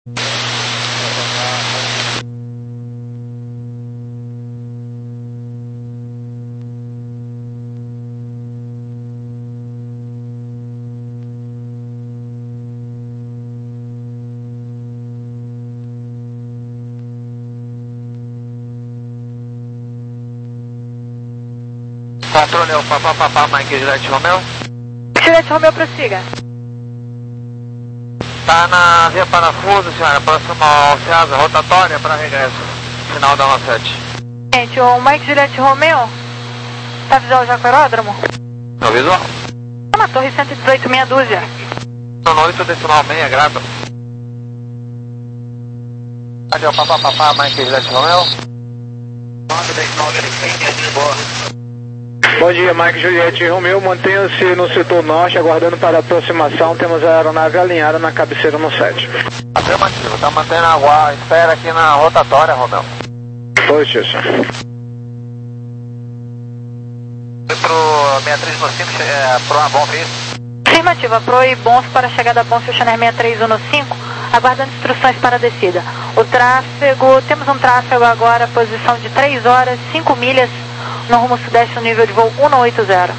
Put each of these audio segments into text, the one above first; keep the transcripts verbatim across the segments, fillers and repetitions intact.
Controle é o Papá Papá Mike Juliette Romeo. Juliette Romeo, prossiga. Tá na via Parafuso, senhora, próximo ao Ceasa, rotatória para regresso. Final da um sete. Gente, o Mike Juliette Romeo tá visual já com o aeródromo? No visual? Tá na torre cento e dezoito, meia dúzia. No oito decimal seis, grado. Cadê o Papá Papá Mike Juliette Romeo? nove decimal seis, boa. Bom dia, Mike Juliette Romeo, mantenha-se no setor norte, aguardando para aproximação, temos a aeronave alinhada na cabeceira no sete. Afirmativo, tá mantendo a agua, espera aqui na rotatória, Romeo. Pois isso. Foi pro sessenta e três no cinco, é, pro Abon, fez? Afirmativa, Pro e Bons para a chegada a Bons, Channel sessenta e três no cinco, aguardando instruções para a descida. O tráfego, temos um tráfego agora, posição de três horas, cinco milhas, no rumo sudeste, no nível de voo cento e oitenta.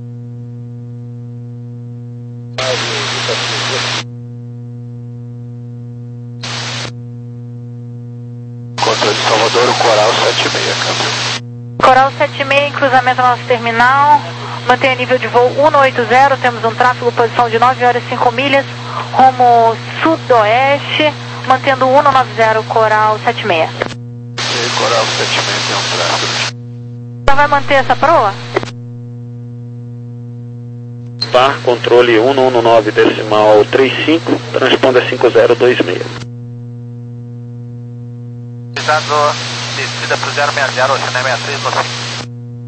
Controle de Salvador, o Coral sete seis, câmbio. Coral sete seis, em cruzamento ao nosso terminal, mantenha nível de voo cento e oitenta, temos um tráfego, posição de nove horas, cinco milhas, rumo sudoeste, mantendo cento e noventa, Coral sete seis. E Coral sete seis tem um tráfego. Já vai manter essa proa? Par, controle cento e dezenove decimal trinta e cinco, transponda cinco zero dois seis. Cuidado, descida pro zero seis zero, Channel sessenta e três no cinco.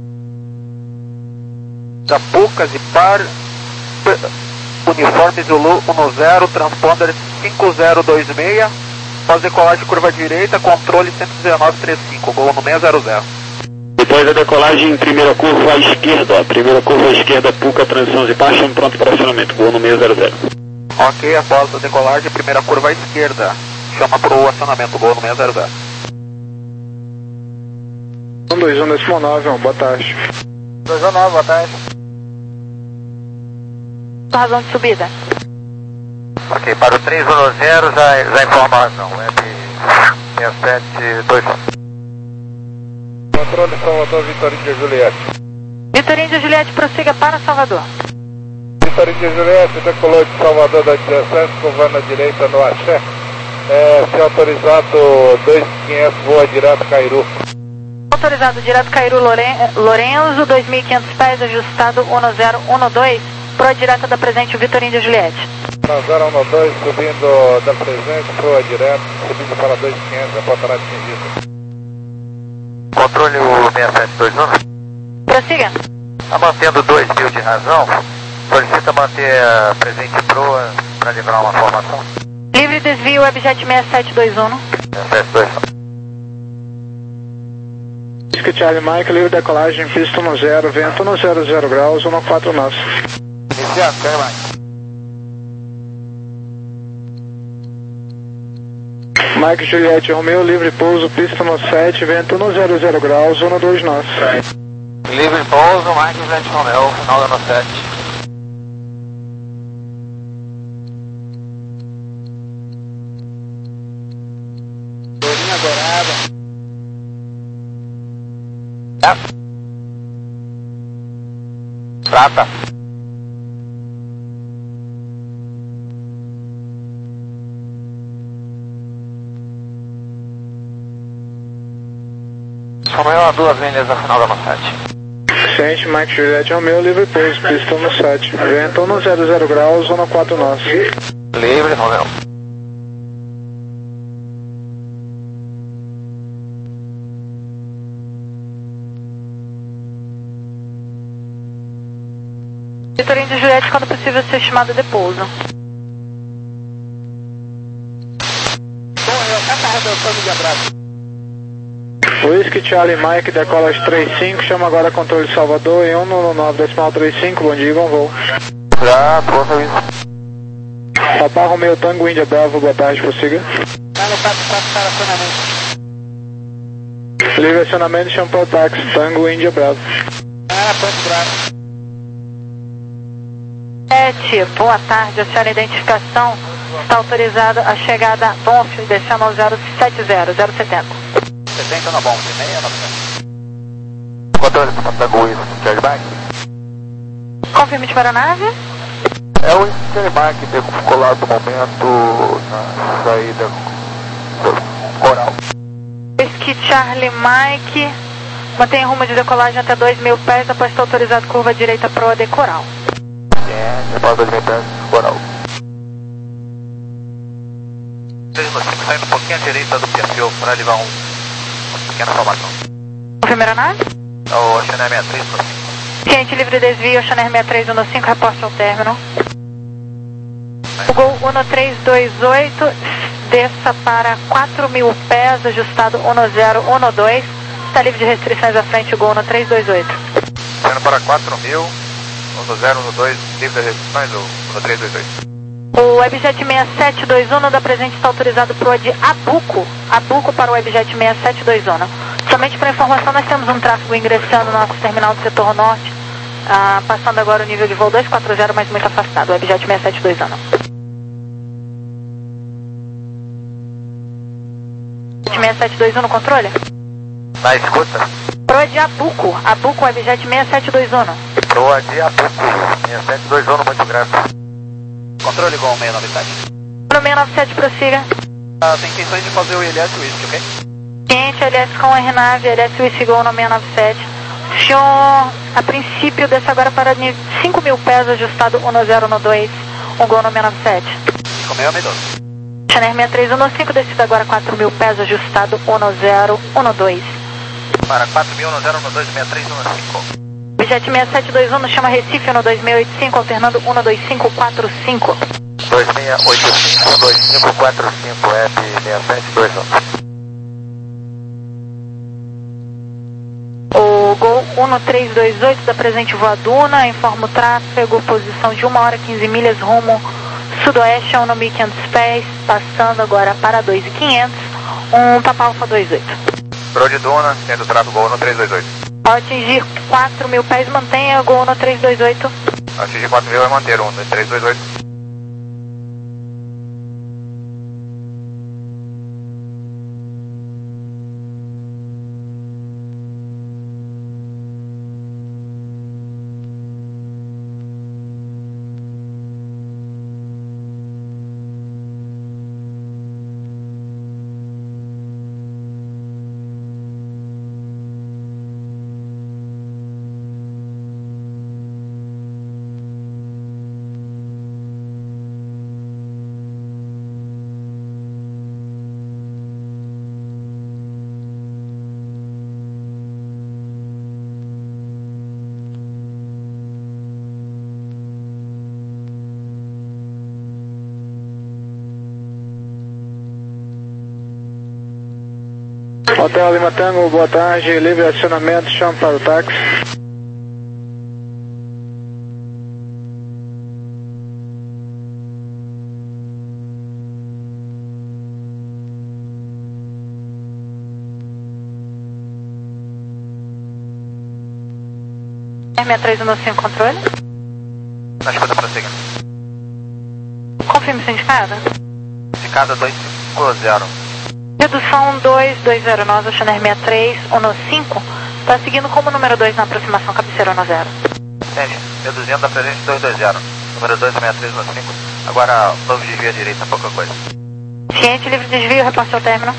Da Pucas e Par, uniforme Zulu dez, transponder cinco zero dois seis, pós decolagem curva direita, controle cento e dezenove trinta e cinco, gol no seis zero zero. Depois da decolagem, primeira curva à esquerda, ó. Primeira curva à esquerda, Puca, transição de baixa, pronto para acionamento, gol no seis zero zero. Ok, após a decolagem, primeira curva à esquerda, chama para o acionamento, gol no seis zero zero. um dois um decimal nove, boa tarde. dois um nove, boa tarde. Razão de subida. Ok, para o três um zero, já, já informa a razão, web seis sete dois um. Controle Salvador, Vitoríndia Juliette. Vitoríndia Juliette, prossiga para Salvador. Vitoríndia Juliette, decolou de Salvador da dezessete, curvando à direita no Axé. É, se autorizado dois mil e quinhentos, voa direto Cairu. Autorizado direto Cairu Loren Lorenzo, dois mil e quinhentos pés, ajustado um zero um dois, proa direta da presente Vitoríndia Juliette. um zero um dois, subindo da presente, proa direto, subindo para dois mil e quinhentos, apontará atingido. Controle o seis sete dois um. Prossiga. Está mantendo dois mil de razão. Solicita manter a presente proa para livrar uma formação. Livre desvio, Webjet seis sete dois um. seis sete dois um. Whisky Charlie Mike, livre decolagem, pista um zero, vento um zero zero graus, um quatro nove. Iniciar, Charlie Mike. Mike Juliette Romeo, livre pouso, pista no sete, vento um zero zero graus, um dois nove. Livre pouso, Mike Juliette Romeo, final da no sete. Bolinha dourada. É. Prata. Romeo a duas milhas a final da no sete. Sente, Mike Juliette Romeo, livre pouso, pista no sete, vento um zero zero graus, um quatro nove. Livre, Romeo. Vitoríndia Juliette, quando possível, ser chamada de pouso. Bom, eu acabo arrebentando de abraço. Whisky Charlie Mike, decola às três cinco, chama agora controle de Salvador em um nove decimal trinta e cinco, bom dia, bom voo. Já, boa serviço. Papa Romeo Tango Índia Bravo, boa tarde, prossiga. Melo quatro quatro para acionamento. Livre acionamento, Champal Táxi, Tango Índia Bravo. Ah, ponto bravo. sete, boa tarde, a senhora identificação está autorizada a chegada a Bonf, descendo ao zero sete zero, zero setenta. setenta na bomba, meia novecentos. Controle para Tango Whisky, Charlie Mike. Confirme de aeronave. É o Charlie Mike, teve colado no momento na saída coral. Whisky Charlie Mike, mantenha rumo de decolagem até dois mil pés, após estar autorizado curva direita para o A D Coral. É, depois dois mil pés, coral. três no cinco, saindo um pouquinho à direita do perfil para levar um, uma pequena formação. Confirme aeronave. O Chanel sessenta e três no cinco. Cliente livre desvio, Chanel sessenta e três um cinco, reporte ao término. O Gol um três dois oito, desça para quatro mil pés, ajustado um zero um dois, está livre de restrições à frente, o Gol um três dois oito. Saindo para quatro mil, um zero um dois, livre de restrições, o um três dois oito. O Webjet seis sete dois um da presente está autorizado para o de Abuco, Abuco para o Webjet seis sete dois um. Somente para informação, nós temos um tráfego ingressando no nosso terminal do setor norte, ah, passando agora o nível de voo dois quatro zero, mas muito afastado, o Webjet seis sete dois um. seis sete dois um no controle? Na escuta. Proa de Abuco, Abuco, Webjet seis sete dois um. Proa de Abuco, seis sete dois um, muito grato. Controle igual seis nove sete. No seis nove sete, prossiga. Ah, tem intenções de fazer o I L S Whisky, ok? Cliente L S com R nove, L S Whisky Gol no seis nove sete. O senhor, a princípio, desce agora para cinco mil pés, ajustado um zero um dois, um Gol no seis nove sete. cinco mil, seis doze. Chanel sessenta e três um cinco, descido agora quatro mil pés, ajustado um zero um dois. Para quatro mil, um zero um dois, seis três um cinco. Objeto seis sete dois um, chama Recife, no dois seis oito cinco, alternando um dois cinco quatro cinco. dois seis oito cinco, dois cinco quatro cinco, F seis sete dois um. O Gol um três dois oito da presente voaduna, informa o tráfego, posição de uma hora quinze milhas, rumo sudoeste a um mil e quinhentos pés, passando agora para dois mil e quinhentos, um Papa Alfa dois oito. Pro de Duna, tendo tráfego um três dois oito. Ao atingir quatro mil pés, mantenha o Gol um três dois oito. Atingir quatro mil vai manter um três dois oito. Hotel Lima Tango, boa tarde, livre acionamento, chama para o táxi. seis três um cinco, controle. Na escuta, prossiga. Confirme sindicada. Sindicada dois cinco zero. Redução dois dois zero, nós, o Chanel sessenta e três um cinco, está seguindo como número dois na aproximação, cabeceira um zero. Entende? Reduzindo da presente dois dois zero. Número dois, sessenta e três um cinco. Agora, novo desvio à direita, pouca coisa. Ciente, livre de desvio, reporte ao término.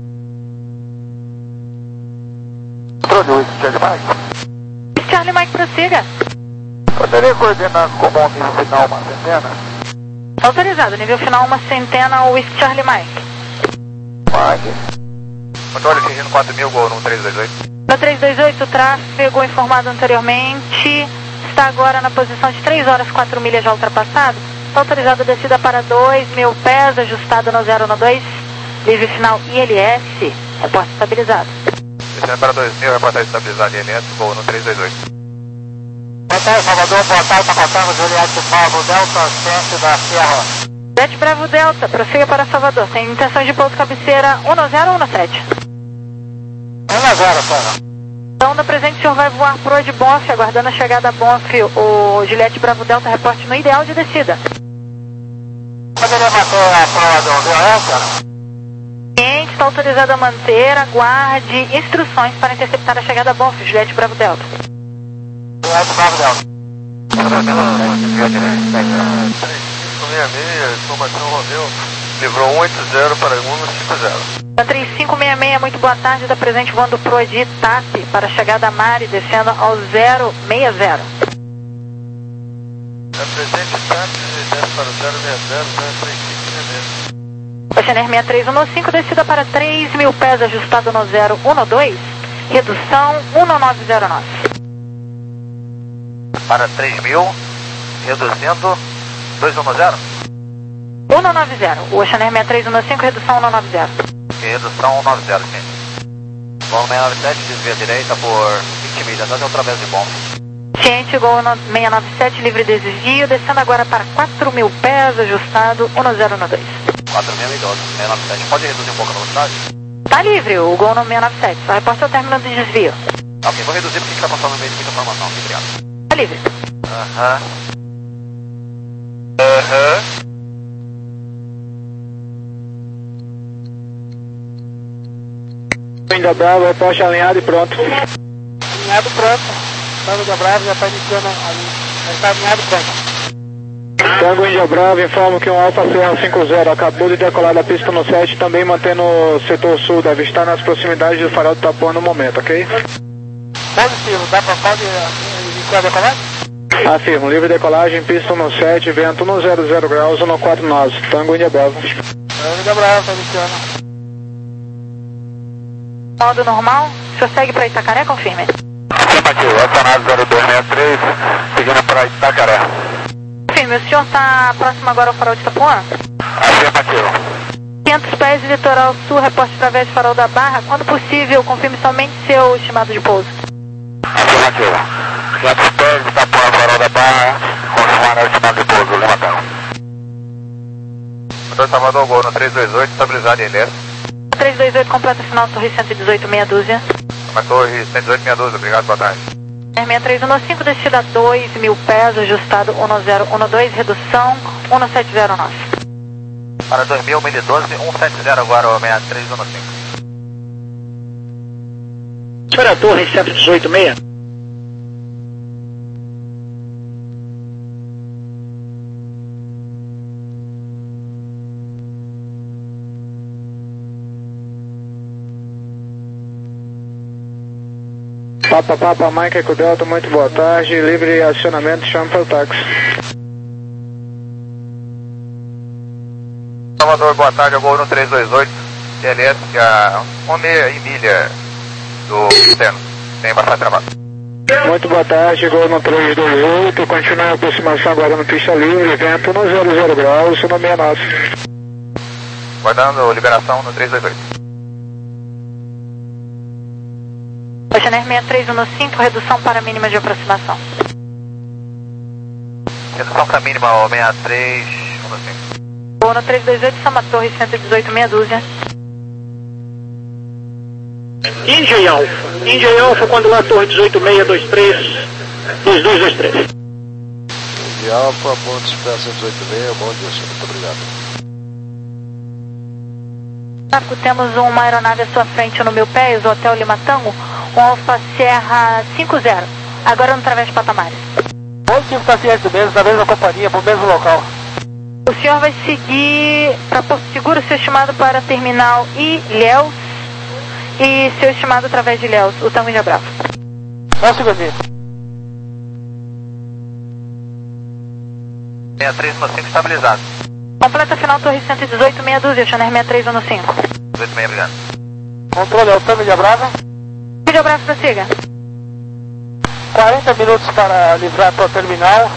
Controle Whisky, Charlie Mike. Charlie Mike, prossiga. Poderia coordenar como um nível final uma centena? Autorizado, nível final uma centena, o Whisky Charlie Mike. Mike. Controle atingindo quatro mil, Gol no três dois oito. No três dois oito, o tráfego informado anteriormente está agora na posição de três horas quatro milhas já ultrapassado. Está autorizado a descida para dois mil pés, ajustado no zero um dois, livre final I L S, reporte estabilizado. Descendo para dois mil, reportagem estabilizada I L S, Gol no três dois oito. Boa tarde, Salvador, boa tarde, Pacotanga, Juliette Pablo, Delta sete da Sierra. Jet Bravo Delta, prossiga para Salvador. Tem intenção de pouso cabeceira um zero ou sete? um zero, Sara. Então, da presente, o senhor vai voar pro de Bonf, aguardando a chegada a Bonf. O Juliette Bravo Delta reporte no ideal de descida. Poderia manter a prova do V O S, Sara? Cliente está autorizado a manter, aguarde instruções para interceptar a chegada a Bonf, Juliette Bravo Delta. Juliette Bravo Delta. três cinco seis seis, informação Romeu, livrou um oito zero para um cinco zero. três cinco seis seis, muito boa tarde, da presente voando pro de Itape, para a chegada a Mari, descendo ao zero seis zero. Da presente Itape, desce para o zero seis zero, três cinco seis seis. Oceaner seis três um cinco, descida para três mil pés, ajustado no zero um dois, redução um nove zero nove. Para três mil, reduzindo dois um zero. um nove zero, o Oceaner seis três um cinco, redução um nove zero. Redução um nove zero, sim. Gol seis nove sete, desvia direita por vinte milhas, até outra vez de bom. Ciente, Gol seis nove sete, livre desvio, descendo agora para quatro mil pés, ajustado um zero um dois. quatro mil e doze, seis nove sete, pode reduzir um pouco a velocidade? Tá livre o Gol seis nove sete, só reporte ao término de desvio. Ok, vou reduzir porque está passando no meio de muita informação, obrigado. Tá livre. Aham. Aham. Ainda Bravo, reporte alinhado e pronto. Alinhado pronto. Tango Índia Bravo já está iniciando ali. Já está alinhado pronto. Tango Índia Bravo, informo que um Alfa Serra cinco zero acabou de decolar da pista no sete, também mantendo o setor sul, deve estar nas proximidades do farol do Tapuã no momento, ok? Positivo, dá para pode iniciar a decolagem? Afirmo, livre decolagem, pista no sete, vento um zero zero graus, um quatro nove, Tango Índia Bravo. Tango Índia Bravo, está iniciando. Modo normal, o senhor segue para Itacaré, confirme. Afirmativo, acionado zero dois seis três, seguindo para Itacaré. Confirme, o senhor está próximo agora ao farol de Itapuã? Afirmativo. quinhentos pés, litoral sul, reporte através do farol da Barra. Quando possível, confirme somente seu estimado de pouso. Afirmativo. quinhentos pés, Itapuã, farol da Barra, confirmar o estimado de pouso, Lima Tango. Motor Salvador, Gol no três dois oito, estabilizado em L S. três dois oito, completa final, torre cento e dezoito, meia dúzia. Uma torre cento e dezoito, meia dúzia, obrigado, boa tarde. seis três um cinco, descida dois mil pés, ajustado um zero um dois, redução um sete zero nove. Para dois mil, mil e doze, cento e setenta agora, o seis três um cinco. Para a torre cento e dezoito, meia. Papa Papa Mike Eco Delta, muito boa tarde, livre acionamento, chama para o táxi. Salvador, boa tarde, Gol no três dois oito, L S, que é uma meia e milha do Seno, tem bastante trabalho. Muito boa tarde, Gol no três dois oito, continua a aproximação agora no pista livre, vento um zero zero graus, no sessenta e nove. Guardando liberação no três dois oito. Oceaner seis três um cinco, redução para mínima de aproximação. Redução para mínima, o seis três um cinco. Gol no três dois oito, Samba Torre cento e dezoito, meia dúzia. Índia e Alfa, Índia e Alfa, quando lá torre dezoito seis dois três, dois dois dois três. Índia e Alfa, ponto de cento e dezoito seis, bom dia, senhor, muito obrigado. Temos uma aeronave à sua frente no meu pés, o Hotel Lima Tango, um Alfa Serra cinco zero, agora no Través de Patamares. Positivo, está ciente mesmo, da mesma companhia, para o mesmo local. O senhor vai seguir para Porto Seguro, seu estimado para terminal Ilhéus e seu estimado através de Ilhéus, o Tango Índia Bravo. Só um segundinho. seis três um cinco estabilizado. Completa final, torre cento e dezoito, meia dúzia, Oceaner seis três um cinco. dezoito seis, obrigado. Controle, é o Tango Índia Brava. Índia Bravo, prossiga. quarenta minutos para livrar para o terminal.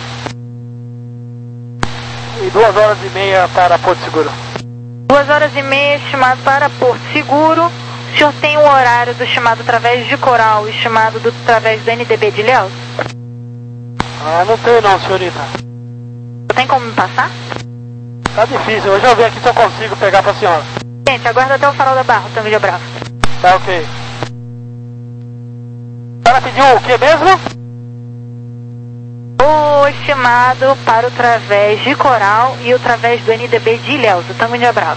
E duas horas e meia para Porto Seguro. Duas horas e meia, estimado para Porto Seguro. O senhor tem o horário do estimado através de Coral, estimado do através do N D B de Ilhéus? Ah, não tem não, senhorita. Tem como me passar? Tá difícil, hoje eu ver aqui se eu consigo pegar pra senhora. Gente, aguarda até o farol da Barra, Tango de Bravo. Tá ok. A senhora pediu o que mesmo? O estimado para o través de Coral e o través do N D B de Ilhéus, do Tango de Bravo.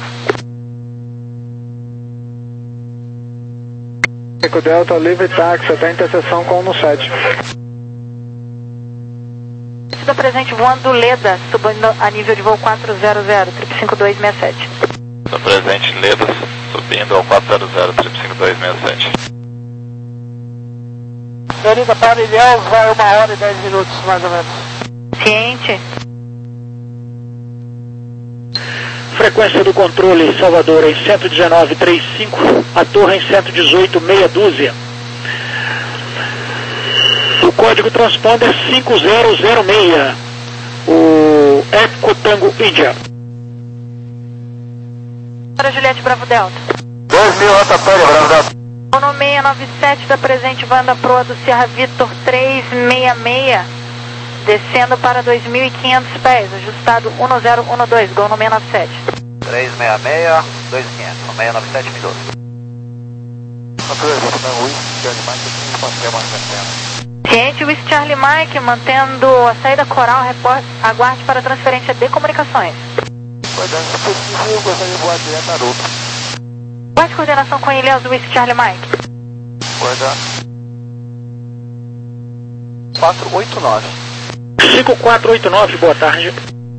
Eco Delta, livre táxi até a interseção com o sete. Da presente voando Leda, subindo a nível de voo quatro zero zero, trip cinco dois seis sete. Da presente Leda, subindo ao quatro zero zero, trip cinco dois seis sete. Senhorita, para Ilhéus vai uma hora e dez minutos, mais ou menos. Ciente. Frequência do controle Salvador em cento e dezenove ponto trinta e cinco, a torre em cento e dezoito, meia dúzia. O código transponder cinco zero zero seis, o Eco Tango Índia. Para Juliette Bravo Delta. dois mil, Alta Pânia, Bravo Delta. O no seis nove sete da presente Vanda Proa do Sierra Vitor três seis seis, descendo para dois mil e quinhentos pés, ajustado um zero um dois, gol no seis nove sete. três seis seis, dois mil e quinhentos, seis nove sete, minuto. Ciente, Whisky Charlie Mike, mantendo a saída Coral, repórter, aguarde para transferência de comunicações. Se possível, eu gostaria de voar direto a Aruba. Qual a coordenação com Ilhéus do Whisky Charlie Mike? Coordenada quatro oito nove. cinco quatro oito nove, boa tarde.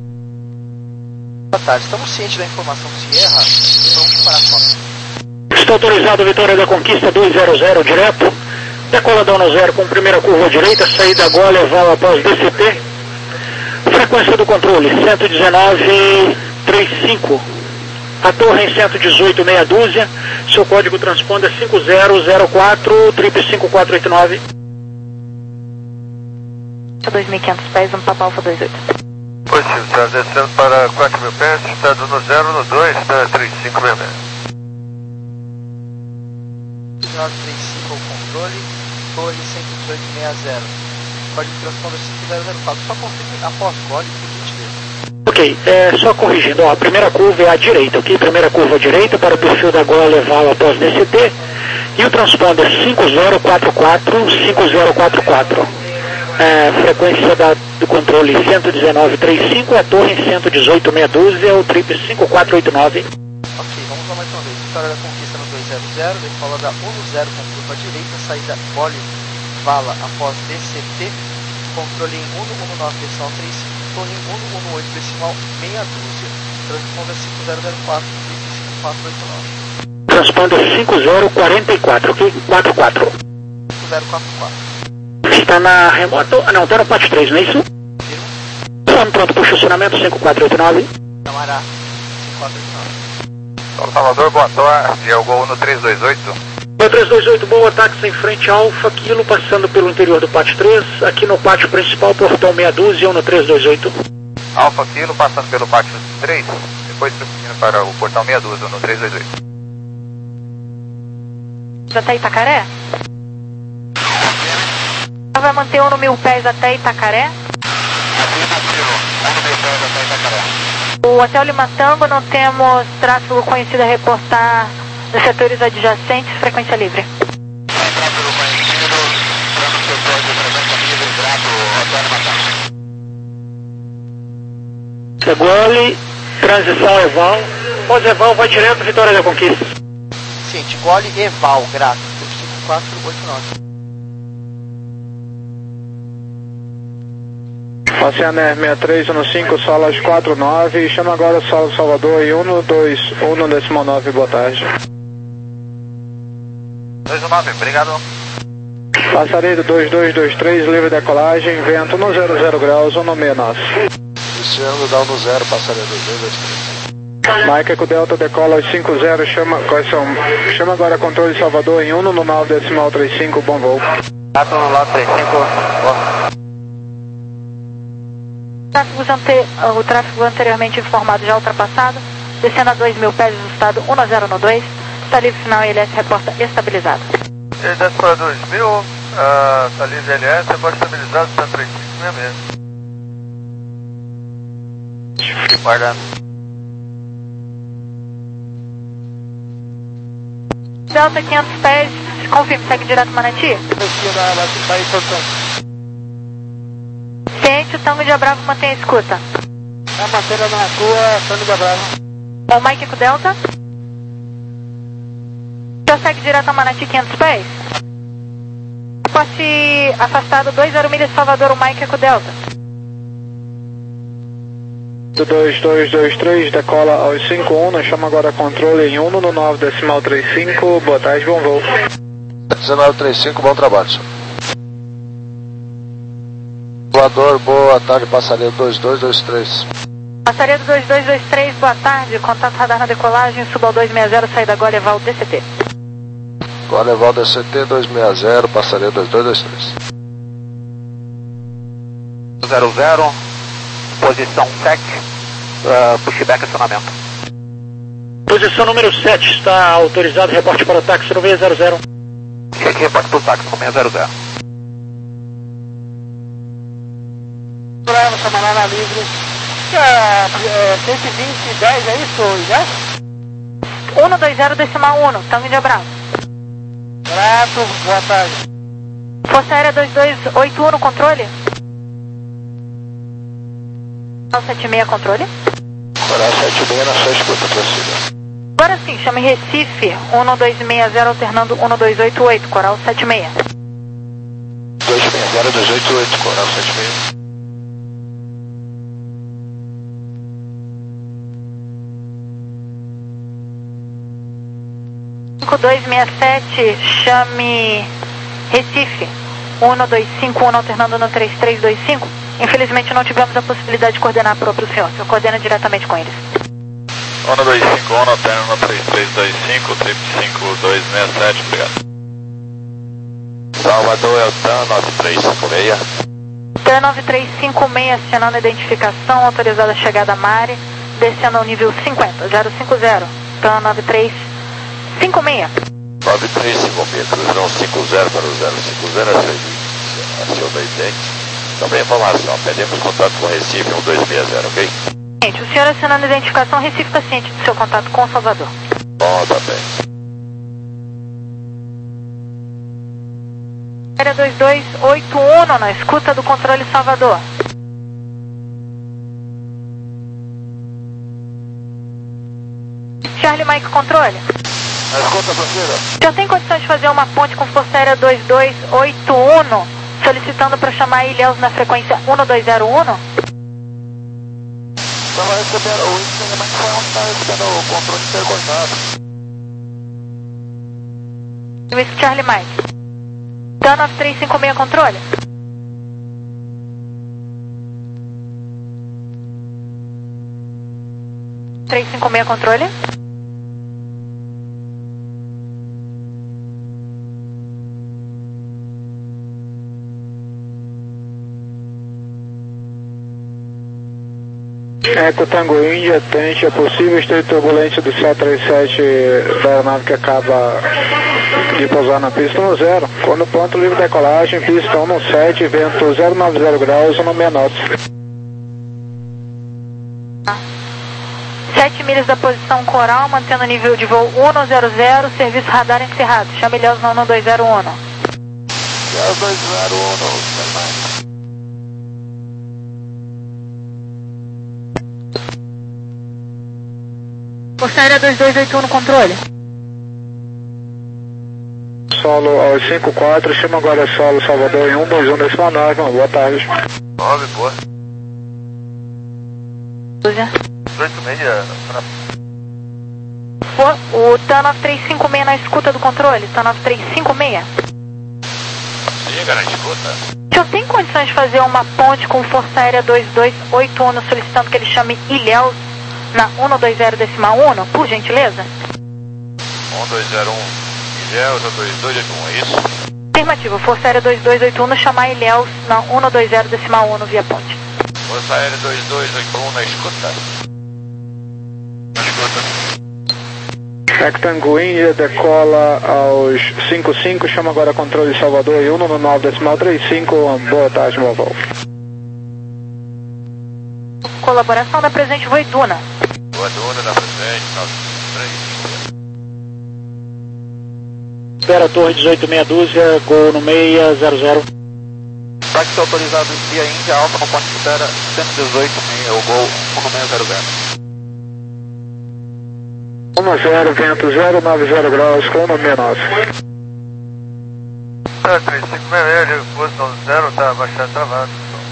Boa tarde, estamos cientes da informação Sierra e vamos para a Copa. Está autorizado Vitória da Conquista dois zero zero, direto. Decola da um zero com primeira curva à direita, saída Gole, val após D C T. Frequência do controle cento e dezenove ponto trinta e cinco. A torre em cento e dezoito, meia dúzia. Seu código transponder cinco zero zero quatro, trip cinco quatro oito nove. dois mil e quinhentos pés, um Papa Alfa vinte e oito. Positivo, está descendo para quatro mil pés, está no zero no dois, está trinta e cinco seis seis. nove três cinco ao controle, torre cento e dezoito sessenta. Código transponder cinco zero zero quatro. Só confirme após Gole, por gentileza. Ok, é, só corrigindo, ó, a primeira curva é à direita, ok? Primeira curva à direita para o perfil da Gole, val após D C T. E o transponder cinco zero quatro quatro, cinco zero quatro quatro. É, frequência da, do controle cento e dezenove ponto trinta e cinco, a torre em cento e dezoito, meia dúzia, o trip cinco quatro oito nove. Ok, vamos lá mais uma vez. Vitória da Conquista no dois zero zero, decola da um zero com curva à direita, saída Gole, vala após D C T, controle em um um nove decimal trinta e cinco, torre em um um oito decimal meia dúzia, transponder cinco zero zero quatro, trip cinco quatro oito nove. Transponder cinco zero quatro quatro, ok? quatro quatro. cinco zero quatro quatro. Está na remoto, ah não, está no P A T três, não é isso? Vamos pronto para o estacionamento cinco quatro oito nove. Camará, cinco quatro oito nove. São Salvador, boa tarde, é o Gol no três dois oito. Gol três dois oito, boa, táxi em frente Alfa, Kilo, passando pelo interior do pátio três, aqui no pátio principal, portão meia dúzia, no três dois oito. Alfa Kilo, passando pelo pátio três, depois subindo para o portão meia dúzia, no três dois oito. Até Itacaré? Vai manter um no mil pés até Itacaré? O Hotel Lima Tango, não temos tráfego conhecido a reportar nos setores adjacentes, frequência livre. Gole, transição Eval, pós Eval vai direto Vitória da Conquista. Ciente, Gole Eval, grato, cinco quatro oito nove. Oceaner sessenta e três um cinco, Solas quatro nove, chama agora Solo Salvador e um dois um decimal nove, boa tarde. dois um nove, obrigado. Passaredo dois dois dois três, livre decolagem, vento um zero zero graus, um seis nove. Iniciando, dá no zero, passaria dois dois dois três. Mike Eco Delta decola cinco zero, chama, quais são? Chama agora controle Salvador em um nove decimal trinta e cinco, bom voo. quatro nove três cinco, Tráfegos ante... O tráfego anteriormente informado já ultrapassado, descendo a dois mil pés, ajustado um zero um dois, está livre final I L S, reporta estabilizado. Ele desce para dois mil, uh, está livre L S, reporta estabilizado, está trinta e cinco seis seis. guardando. Delta quinhentos pés, confirme, segue direto Manati. Ciente, Tango de Bravo, mantém a escuta. A matéria na rua, Tango de Bravo. O Mike com Delta. Já segue direto a Manati quinhentos pés. Poste afastado dois zero milhas Salvador, o Mike com Delta. dois dois dois três, decola aos cinco um, chama agora controle em um no nove decimal trinta e cinco, boa tarde, bom voo. dezenove trinta e cinco, bom trabalho, senhor. Voador, boa tarde, passageiro dois dois dois três. Passageiro dois dois dois três, boa tarde, contato radar na decolagem, suba ao dois seis zero, saída Goleval D C T. Goleval D C T dois seis zero, passageiro dois dois dois três. zero zero, posição sete, uh, pushback acionamento. Posição número sete, está autorizado reporte para o táxi no seis zero zero. Cheque reporte para o táxi no seis zero zero. Bravo, camarada livre. É, é, cento e vinte, dez, é isso, Ignacio? cento e vinte decimal um, Tango de Bravo. Grato, boa tarde. Força Aérea dois dois oito um no controle. sete seis controle. Coral sete seis na sua escuta, prossiga. Agora sim, chame Recife, um dois seis zero alternando um dois oito oito, Coral sete seis. dois seis zero dois oito oito, Coral sete seis. cinco dois seis sete, chame Recife, um dois cinco um alternando no três três dois cinco. Infelizmente não tivemos a possibilidade de coordenar para o próprio senhor, eu coordeno diretamente com eles. um dois cinco um alternando no três três dois cinco, triplo cinco dois seis sete, obrigado. Salvador, Eltan nove três cinco seis. T nove três cinco seis, acionando a identificação, autorizada a chegada a Mare, descendo ao nível cinquenta, zero cinco zero, T nove três cinco seis. nove três cinco seis, cruzão cinco zero para o zero cinco zero, aciona idêntico. Também informação, perdemos contato com Recife um dois seis zero, ok? Gente, o senhor assinando a identificação, Recife está ciente do seu contato com o Salvador. Bom, tá bem. Aérea dois dois oito um na escuta do controle Salvador. Charlie Mike controle. Na escuta, prossiga. Já tem condições de fazer uma ponte com Força Aérea dois dois oito um, solicitando para chamar Ilhéus na frequência um dois zero um? Estava recebendo, o instrumento foi onde está recebendo o controle de ter cortado. Isso, Charlie Mike. T nove três cinco seis controle. três cinco seis controle. Eco Tango Índia, tente a possível esteio de turbulência do sete três sete da aeronave que acaba de pousar na pista no zero. Quando pronto, livre decolagem, pista um sete, vento zero nove zero graus, um seis nove. sete milhas da posição Coral, mantendo o nível de voo um zero zero, serviço radar encerrado. Chame Ilhéus no um dois zero um. Ilhéus dois zero um, Força Aérea dois dois oito um no controle. Solo aos cinco quatro, chama agora solo Salvador em um dois um decimal nove, boa tarde. nove, boa. oito meia. O T nove três cinco seis na escuta do controle, T nove três cinco seis. Liga na escuta. Já tem condições de fazer uma ponte com Força Aérea dois dois oito um, solicitando que ele chame Ilhéus na um dois zero decimal um, por gentileza? um dois zero um, Ilhéus, dois dois oito um, é isso? Afirmativo, Força Aérea dois dois oito um, chamar Ilhéus na um dois zero decimal um via ponte. Força Aérea dois dois oito um na escuta. Na escuta. Eco Tango Índia, decola aos cinco cinco, chama agora controle Salvador em um no nove decimal trinta e cinco, boa tarde, meu voo. Colaboração da presente Voiduna. Voiduna da presente, nove três cinco. recupera Torre dezoito meia dúzia, gol no seis zero zero. Táxi autorizado via Índia Alfa no ponto de espera cento e dezoito meia, o gol um no seis zero zero. um zero, vento zero nove zero graus com um no seis nove. Tá, três cinco seis seis, posição zero, tá baixando travado.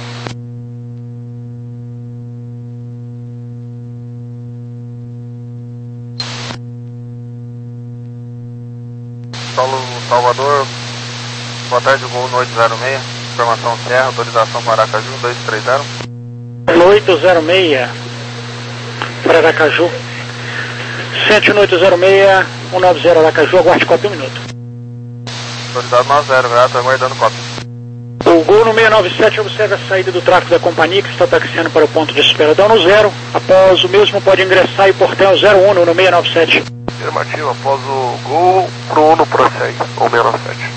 Saulo Salvador, boa tarde, gol no oito zero seis, informação Serra, autorização para Aracaju, dois três zero. No oito zero seis, para Aracaju. cento no oito zero seis, cento e noventa Aracaju, aguarde cópia um minuto. Autorizado nove zero, estou aguardando cópia. O gol no seis nove sete observa a saída do tráfego da companhia que está taxiando para o ponto de espera da ONU zero. Após o mesmo pode ingressar e portão zero um no seis nove sete. Afirmativo, após o gol, pro Uno prossegue, ou seis nove sete.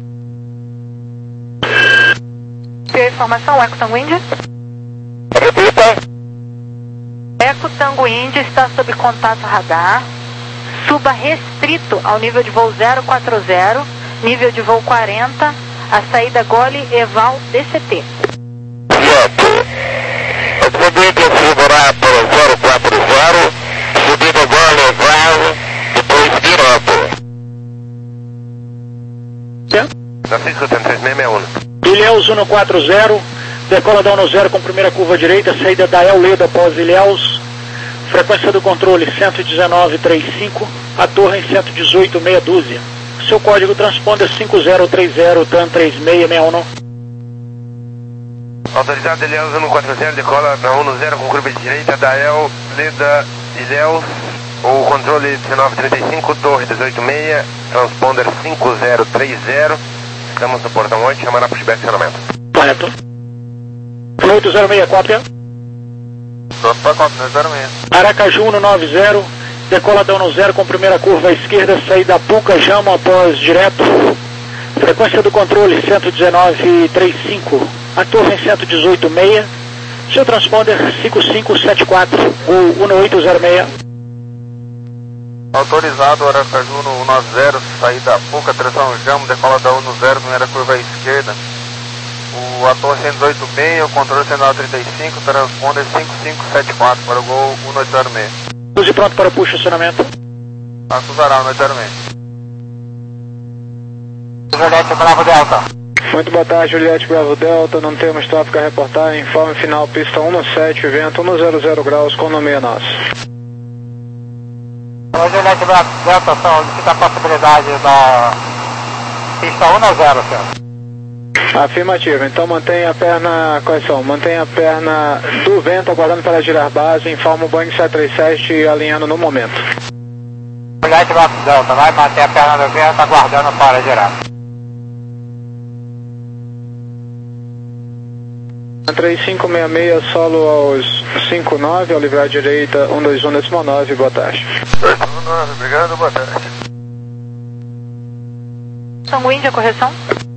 Tem informação, Eco Tango Índia? Repita. Eco Tango Índia está sob contato radar. Suba restrito ao nível de voo zero quatro zero, nível de voo quarenta, a saída Gole Eval D C T. Subindo figurar para zero quatro zero, subindo Gole Eval, depois direto. Da seis sete três seis seis um. Ilhéus um quatro zero, decola da ONU zero com primeira curva direita, saída da El Ledo após Ilhéus. Frequência do controle cento e dezenove trinta e cinco, a torre em cento e dezoito meia dúzia. Seu código transponder cinco zero três zero, T A N três seis seis um. Autorizado Ilhéus um quatro zero, decola da ONU zero com curva de direita da El Leda Ilhéus, ou controle dezenove trinta e cinco, torre dezoito seis, transponder cinco zero três zero. Estamos no portão oito, chamando a pushback de acionamento. Correto. oito zero seis, cópia. Pronto para cópia, oito zero seis. Aracaju um nove zero, decola da ONU zero com primeira curva à esquerda, saída Puca Jama após direto. Frequência do controle cento e dezenove trinta e cinco, a torre em cento e dezoito meia. Seu transponder cinco cinco sete quatro, ou um oito zero seis. Autorizado Aracaju no um nove zero, saída Puca, direção Jamo, decola da ONU zero, primeira curva à esquerda. O a torre cento e dezoito meia, o controle cento e nove trinta e cinco, transponder cinco cinco sete quatro para o gol um oito zero seis. Use pronto para push acionamento. Acusará um oito zero seis. Juliette Bravo Delta. Muito boa tarde, Juliette Bravo Delta, não temos tráfego a reportar, informe final, pista um sete, vento um zero zero graus com o seis nosso. Oi, Juliette Bravo Delta, solicita a possibilidade da pista um zero, senhor. Afirmativo, então mantenha a perna, quais são? Mantenha a perna do vento, aguardando para girar base, informa o Boeing sete três sete alinhando no momento. Juliette Bravo Delta, vai manter a perna do vento, aguardando para girar. três cinco seis seis, solo aos cinco nove, ao livrar direita, um dois um decimal nove, boa tarde. dois um nove, obrigado, boa tarde. Tango Índia, correção?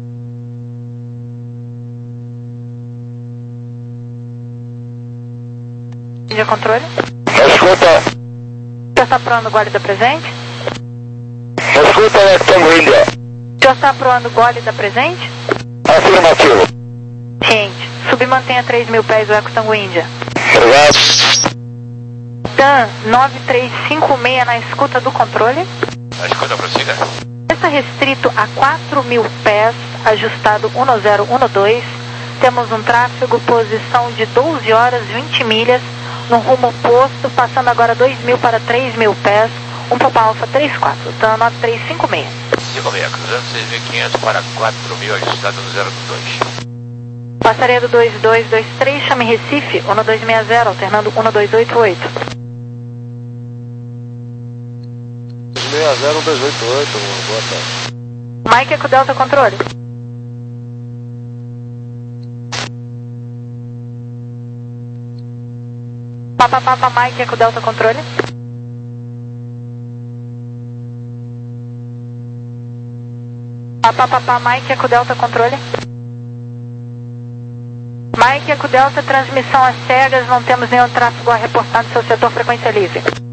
Índia, controle? Escuta, O senhor está proando o gole da presente? escuta, Tango Índia. O senhor está proando o gole da presente? Afirmativo. Gente, submantenha três mil pés o Eco Tango Índia. Obrigado. T A N nove três cinco seis na escuta do controle. A escuta prossiga. Está restrito a quatro mil pés, ajustado um zero um dois. Temos um tráfego, posição de doze horas e vinte milhas, no rumo oposto, passando agora dois mil para três mil pés, um Papa Alfa trinta e quatro, T A N nove três cinco seis. cinco seis, cruzando seis mil e quinhentos para quatro mil, ajustado no zero dois. Passaria do dois dois dois três, chame Recife, um dois seis zero, alternando um dois oito oito. seis zero um dois oito oito, boa tarde. Mike Eco Delta, controle. Papa Papa Mike Eco Delta, controle. Papa Papa Mike Eco Delta, controle. Mike Eco Delta, transmissão às cegas, não temos nenhum tráfego a reportar no seu setor, frequência livre.